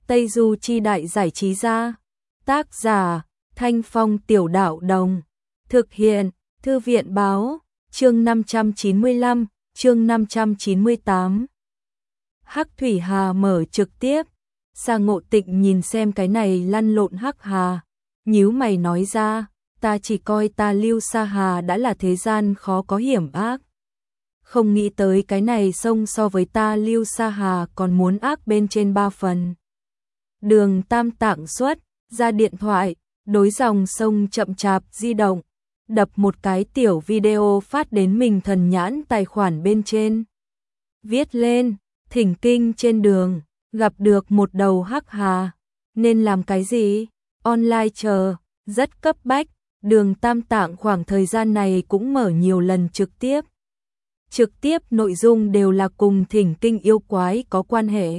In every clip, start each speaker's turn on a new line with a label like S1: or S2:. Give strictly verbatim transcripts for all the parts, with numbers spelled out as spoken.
S1: Tây Du Chi Đại Giải Trí Gia. Tác giả, Thanh Phong Tiểu Đạo Đồng. Thực hiện, Thư viện Báo. Chương năm trăm chín mươi lăm, chương năm trăm chín mươi tám. Hắc Thủy Hà mở trực tiếp. Sa Ngộ Tịnh nhìn xem cái này lăn lộn Hắc Hà, nhíu mày nói ra, ta chỉ coi ta Lưu Sa Hà đã là thế gian khó có hiểm ác. Không nghĩ tới cái này sông so với ta Lưu Sa Hà còn muốn ác bên trên ba phần. Đường Tam Tạng xuất ra điện thoại, đối dòng sông chậm chạp di động, đập một cái tiểu video phát đến mình thần nhãn tài khoản bên trên. Viết lên, thỉnh kinh trên đường, gặp được một đầu Hắc Hà, nên làm cái gì? Online chờ, rất cấp bách. Đường Tam Tạng khoảng thời gian này cũng mở nhiều lần trực tiếp. Trực tiếp nội dung đều là cùng thỉnh kinh yêu quái có quan hệ.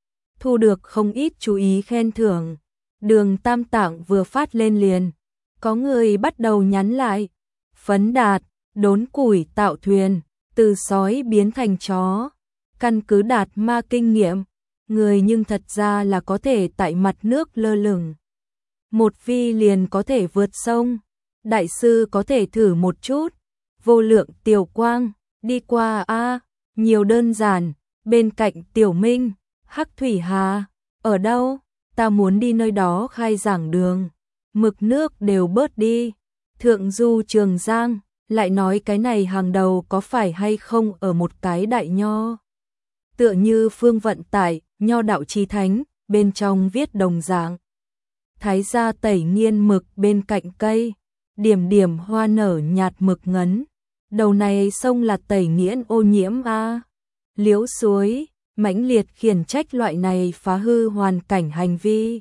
S1: Thu được không ít chú ý khen thưởng. Đường Tam Tạng vừa phát lên liền, có người bắt đầu nhắn lại. Phấn đạt, đốn củi tạo thuyền, từ sói biến thành chó. Căn cứ đạt ma kinh nghiệm, người nhưng thật ra là có thể tại mặt nước lơ lửng. Một vi liền có thể vượt sông. Đại sư có thể thử một chút. Vô lượng tiểu quang, đi qua a, nhiều đơn giản, bên cạnh Tiểu Minh, Hắc Thủy Hà, ở đâu? Ta muốn đi nơi đó khai giảng đường. Mực nước đều bớt đi. Thượng du Trường Giang, lại nói cái này hàng đầu có phải hay không ở một cái đại nho. Tựa như phương vận tải, nho đạo chi thánh, bên trong viết đồng dạng. Thái gia tẩy nghiên mực bên cạnh cây, điểm điểm hoa nở nhạt mực ngấn. Đầu này sông là tẩy nghiễn ô nhiễm a. Liễu suối, mãnh liệt khiển trách loại này phá hư hoàn cảnh hành vi.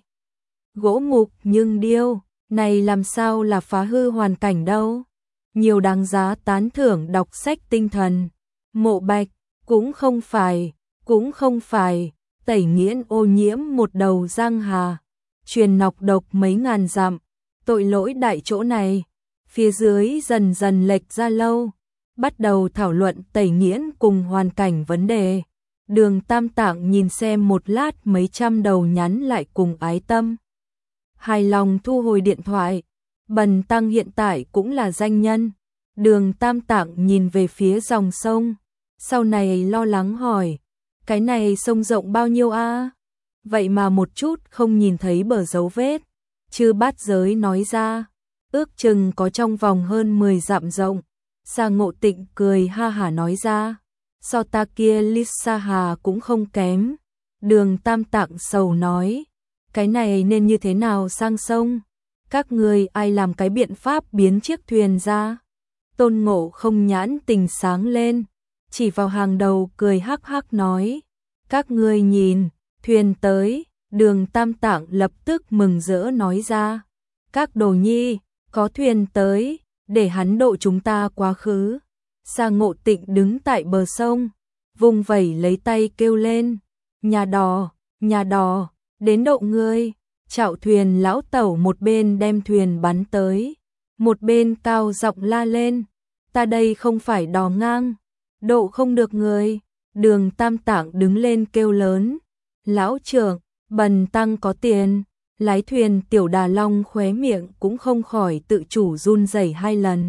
S1: Gỗ mục nhưng điêu, này làm sao là phá hư hoàn cảnh đâu. Nhiều đáng giá tán thưởng đọc sách tinh thần. Mộ Bạch, cũng không phải, cũng không phải, tẩy nghiễn ô nhiễm một đầu giang hà. Truyền nọc độc mấy ngàn dặm, tội lỗi đại chỗ này. Phía dưới dần dần lệch ra lâu, bắt đầu thảo luận tẩy nghiễn cùng hoàn cảnh vấn đề. Đường Tam Tạng nhìn xem một lát mấy trăm đầu nhắn lại cùng ái tâm. Hài lòng thu hồi điện thoại. Bần tăng hiện tại cũng là danh nhân. Đường Tam Tạng nhìn về phía dòng sông, sau này lo lắng hỏi, cái này sông rộng bao nhiêu a? Vậy mà một chút không nhìn thấy bờ dấu vết. Chư Bát Giới nói ra, ước chừng có trong vòng hơn mười dặm rộng. Sa Ngộ Tịnh cười ha hả nói ra, so ta kia Lisa Hà cũng không kém. Đường Tam Tạng sầu nói, cái này nên như thế nào sang sông? Các người ai làm cái biện pháp biến chiếc thuyền ra? Tôn Ngộ không nhãn tình sáng lên, chỉ vào hàng đầu cười hắc hắc nói, các ngươi nhìn, thuyền tới. Đường Tam Tạng lập tức mừng rỡ nói ra, các đồ nhi, có thuyền tới, để hắn độ chúng ta quá khứ. Sa Ngộ Tịnh đứng tại bờ sông, vùng vẩy lấy tay kêu lên, nhà đò, nhà đò, đến độ ngươi. Chạo thuyền lão tẩu một bên đem thuyền bắn tới, một bên cao giọng la lên, ta đây không phải đò ngang, độ không được người. Đường Tam Tạng đứng lên kêu lớn, lão trưởng, bần tăng có tiền. Lái thuyền Tiểu Đà Long khóe miệng cũng không khỏi tự chủ run rẩy hai lần.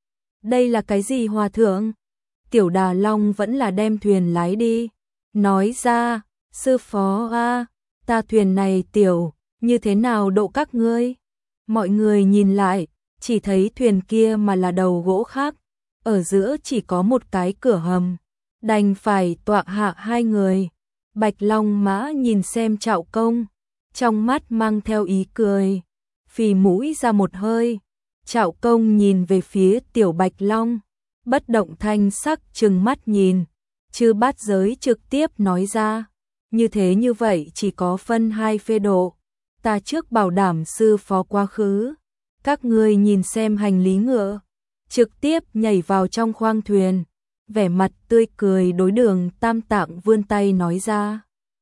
S1: Đây là cái gì hòa thượng? Tiểu Đà Long vẫn là đem thuyền lái đi. Nói ra, sư phó a, ta thuyền này tiểu, như thế nào độ các ngươi? Mọi người nhìn lại, chỉ thấy thuyền kia mà là đầu gỗ khác, ở giữa chỉ có một cái cửa hầm, đành phải tọa hạ hai người. Bạch Long Mã nhìn xem Trạo Công, trong mắt mang theo ý cười, phì mũi ra một hơi. Trạo Công nhìn về phía Tiểu Bạch Long, bất động thanh sắc trừng mắt nhìn. Chư Bát Giới trực tiếp nói ra, như thế như vậy chỉ có phân hai phê độ. Ta trước bảo đảm sư phó quá khứ, các ngươi nhìn xem hành lý ngựa. Trực tiếp nhảy vào trong khoang thuyền, vẻ mặt tươi cười đối Đường Tam Tạng vươn tay nói ra,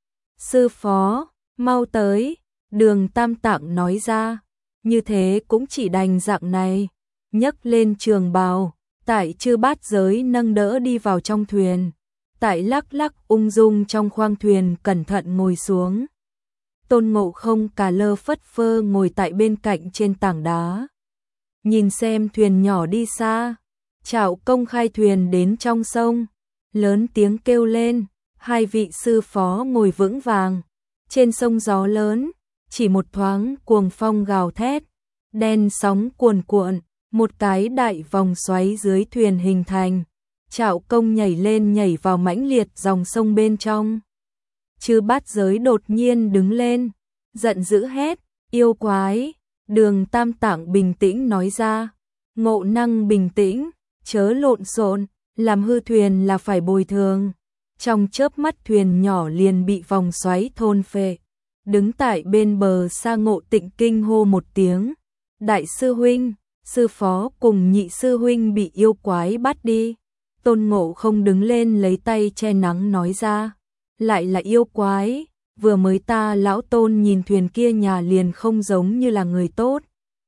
S1: sư phó, mau tới. Đường Tam Tạng nói ra, như thế cũng chỉ đành dạng này. Nhấc lên trường bào, tại Chư Bát Giới nâng đỡ đi vào trong thuyền. Tại lắc lắc ung dung trong khoang thuyền cẩn thận ngồi xuống. Tôn Ngộ Không cả lơ phất phơ ngồi tại bên cạnh trên tảng đá. Nhìn xem thuyền nhỏ đi xa, Trảo Công khai thuyền đến trong sông, lớn tiếng kêu lên, hai vị sư phó ngồi vững vàng. Trên sông gió lớn, chỉ một thoáng cuồng phong gào thét, đen sóng cuồn cuộn, một cái đại vòng xoáy dưới thuyền hình thành. Trảo Công nhảy lên nhảy vào mãnh liệt dòng sông bên trong. Chư Bát Giới đột nhiên đứng lên, giận dữ hét, yêu quái. Đường Tam Tạng bình tĩnh nói ra, Ngộ Năng bình tĩnh, chớ lộn xộn, làm hư thuyền là phải bồi thường. Trong chớp mắt thuyền nhỏ liền bị vòng xoáy thôn phệ. Đứng tại bên bờ xa Ngộ Tịnh kinh hô một tiếng, đại sư huynh, sư phó cùng nhị sư huynh bị yêu quái bắt đi. Tôn Ngộ Không đứng lên lấy tay che nắng nói ra, lại là yêu quái, vừa mới ta lão Tôn nhìn thuyền kia nhà liền không giống như là người tốt.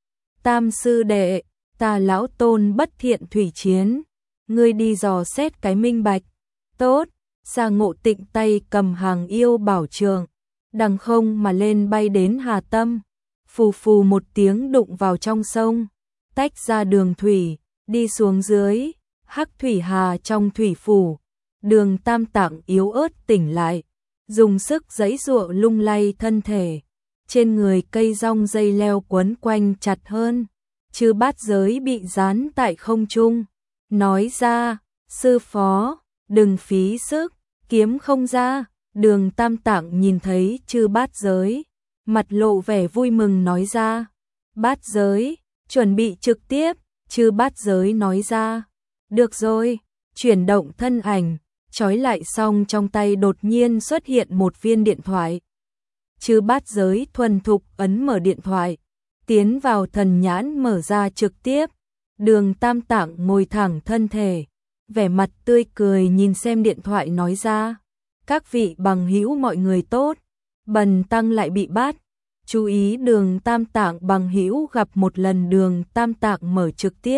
S1: Tam sư đệ, ta lão Tôn bất thiện thủy chiến, ngươi đi dò xét cái minh bạch. Tốt, Sa Ngộ Tịnh tay cầm hàng yêu bảo trường, đằng không mà lên bay đến Hà Tâm, phù phù một tiếng đụng vào trong sông, tách ra đường thủy, đi xuống dưới. Hắc thủy hà trong thủy phủ, Đường Tam Tạng yếu ớt tỉnh lại, dùng sức giãy giụa lung lay thân thể, trên người cây rong dây leo quấn quanh chặt hơn. Chư Bát Giới bị dán tại không trung, nói ra, sư phó, đừng phí sức, kiếm không ra. Đường Tam Tạng nhìn thấy Chư Bát Giới, mặt lộ vẻ vui mừng nói ra, Bát Giới, chuẩn bị trực tiếp. Chư Bát Giới nói ra, được rồi, chuyển động thân ảnh, trói lại xong trong tay đột nhiên xuất hiện một viên điện thoại. Chư Bát Giới thuần thục ấn mở điện thoại, tiến vào thần nhãn mở ra trực tiếp. Đường Tam Tạng ngồi thẳng thân thể, vẻ mặt tươi cười nhìn xem điện thoại nói ra, các vị bằng hữu mọi người tốt, Bần tăng lại bị bắt. Chú ý Đường Tam Tạng bằng hữu gặp một lần Đường Tam Tạng mở trực tiếp,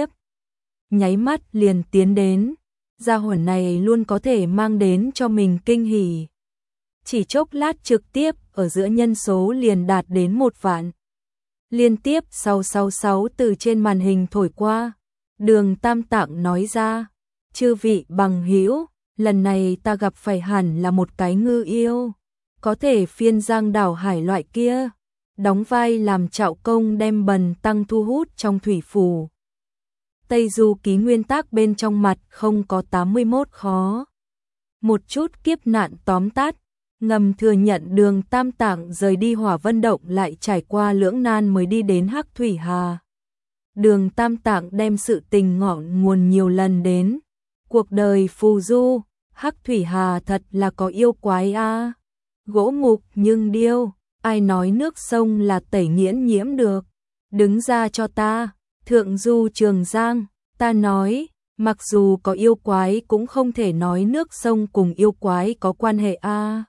S1: nháy mắt liền tiến đến, gia hỏa này luôn có thể mang đến cho mình kinh hỉ. Chỉ chốc lát trực tiếp ở giữa nhân số liền đạt đến một vạn. Liên tiếp sáu sáu sáu từ trên màn hình thổi qua, Đường Tam Tạng nói ra, chư vị bằng hữu, lần này ta gặp phải hẳn là một cái ngư yêu, có thể phiên giang đảo hải loại kia, đóng vai làm Trảo Công đem Bần tăng thu hút trong thủy phủ. Tây Du Ký nguyên tắc bên trong mặt không có tám mươi mốt khó. Một chút kiếp nạn tóm tắt, ngầm thừa nhận Đường Tam Tạng rời đi Hỏa Vân Động lại trải qua lưỡng nan mới đi đến Hắc Thủy Hà. Đường Tam Tạng đem sự tình ngọn nguồn nhiều lần đến. Cuộc đời phù du, Hắc Thủy Hà thật là có yêu quái a. À. Gỗ mục nhưng điêu, ai nói nước sông là tẩy nghiễn nhiễm được. Đứng ra cho ta, Thượng Du Trường Giang, ta nói, mặc dù có yêu quái cũng không thể nói nước sông cùng yêu quái có quan hệ a. À.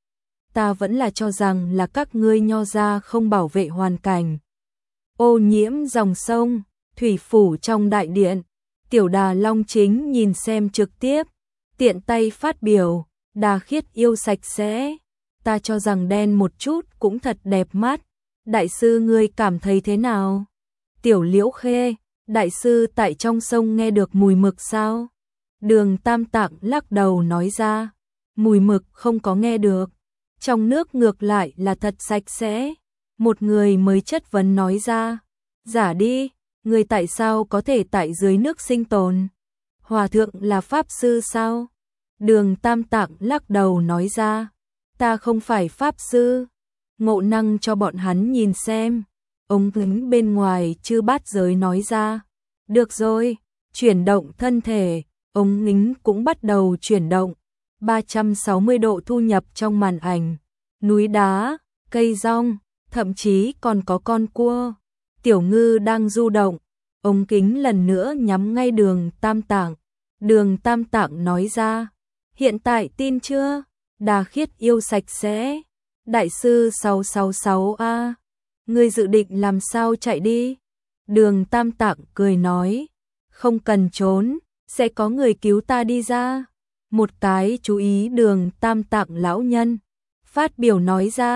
S1: Ta vẫn là cho rằng là các ngươi nho gia không bảo vệ hoàn cảnh. Ô nhiễm dòng sông, thủy phủ trong đại điện, Tiểu Đà Long Chính nhìn xem trực tiếp, tiện tay phát biểu, Đà Khiết yêu sạch sẽ, ta cho rằng đen một chút cũng thật đẹp mắt, đại sư ngươi cảm thấy thế nào? Tiểu Liễu Khê, đại sư tại trong sông nghe được mùi mực sao? Đường Tam Tạng lắc đầu nói ra, mùi mực không có nghe được, trong nước ngược lại là thật sạch sẽ. Một người mới chất vấn nói ra, giả đi, người tại sao có thể tại dưới nước sinh tồn? Hòa thượng là pháp sư sao? Đường Tam Tạng lắc đầu nói ra, ta không phải pháp sư. Ngộ Năng cho bọn hắn nhìn xem. Ông kính bên ngoài Chư Bát Giới nói ra, được rồi, chuyển động thân thể, ông kính cũng bắt đầu chuyển động, ba trăm sáu mươi độ thu nhập trong màn ảnh, núi đá, cây rong, thậm chí còn có con cua, tiểu ngư đang du động. Ống kính lần nữa nhắm ngay Đường Tam Tạng. Đường Tam Tạng nói ra, hiện tại tin chưa? Đà Khiết yêu sạch sẽ. Đại sư sáu sáu sáu a, ngươi dự định làm sao chạy đi? Đường Tam Tạng cười nói, không cần trốn, sẽ có người cứu ta đi ra. Một cái chú ý Đường Tam Tạng lão nhân phát biểu nói ra,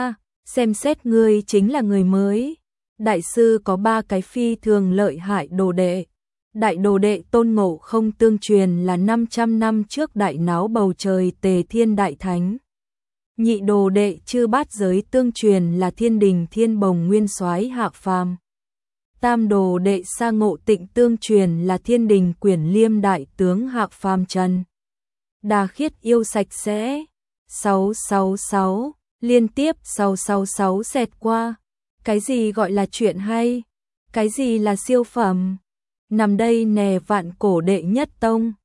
S1: xem xét ngươi chính là người mới. Đại sư có ba cái phi thường lợi hại đồ đệ. Đại đồ đệ Tôn Ngộ Không tương truyền là năm trăm năm trước đại náo bầu trời Tề Thiên Đại Thánh. Nhị đồ đệ Chư Bát Giới tương truyền là Thiên Đình Thiên Bồng Nguyên Soái hạ phàm. Tam đồ đệ Sa Ngộ Tịnh tương truyền là Thiên Đình Quyển Liêm Đại Tướng hạ phàm trần. Đà Khiết yêu sạch sẽ. sáu sáu sáu, liên tiếp sáu sáu sáu xẹt qua. Cái gì gọi là chuyện hay? Cái gì là siêu phẩm? Nằm đây nè vạn cổ đệ nhất tông.